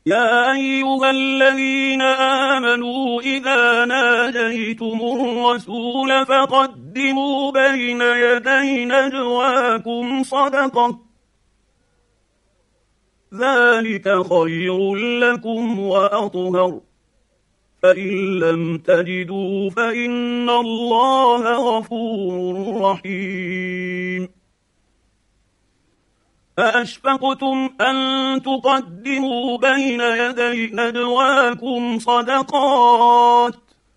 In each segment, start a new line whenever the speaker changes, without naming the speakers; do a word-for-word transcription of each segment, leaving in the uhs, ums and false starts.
يا أيها الذين آمنوا إذا ناجيتم الرسول فقدموا بين يدي نجواكم صدقة ذلك خير لكم وأطهر فإن لم تجدوا فإن الله غفور رحيم فأشفقتم أن تقدموا بين يدي نجواكم صدقات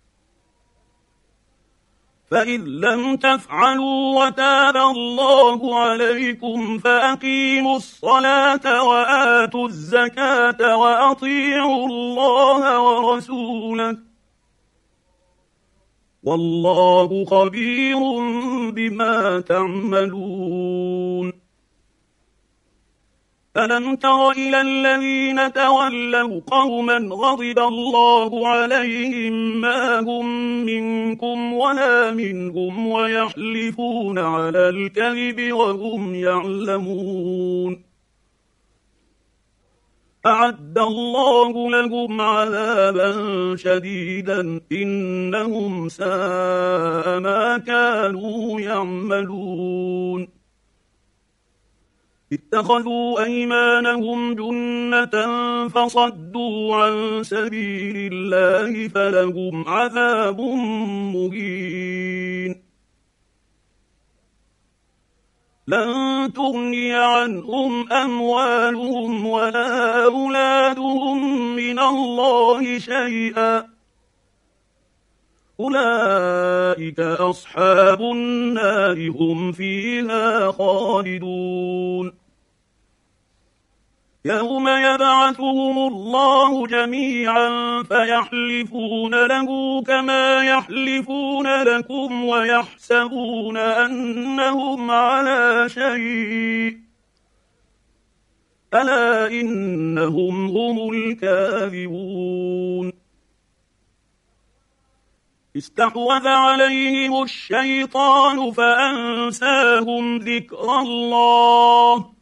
فإذ لم تفعلوا وتاب الله عليكم فأقيموا الصلاة وآتوا الزكاة وأطيعوا الله ورسوله والله خبير بما تعملون ألم تر إلى الذين تولوا قوما غضب الله عليهم ما هم منكم ولا منهم ويحلفون على الكذب وهم يعلمون أعد الله لهم عذابا شديدا إنهم ساء ما كانوا يعملون اتخذوا أيمانهم جنة فصدوا عن سبيل الله فلهم عذاب مهين لن تغني عنهم أموالهم ولا أولادهم من الله شيئا أولئك أصحاب النار هم فيها خالدون يوم يبعثهم الله جميعا فيحلفون له كما يحلفون لكم ويحسبون أنهم على شيء ألا إنهم هم الكاذبون استحوذ عليهم الشيطان فأنساهم ذكر الله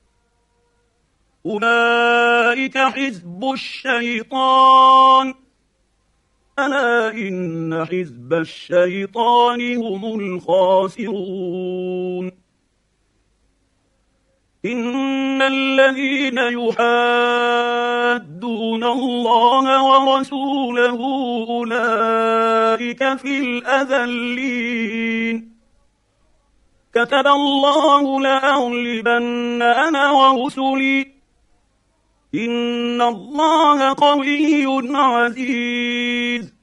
أولئك حزب الشيطان ألا إن حزب الشيطان هم الخاسرون إن الذين يحادون الله ورسوله أولئك في الأذلين كتب الله لأغلبن أنا ورسلي إن الله قوي عزيز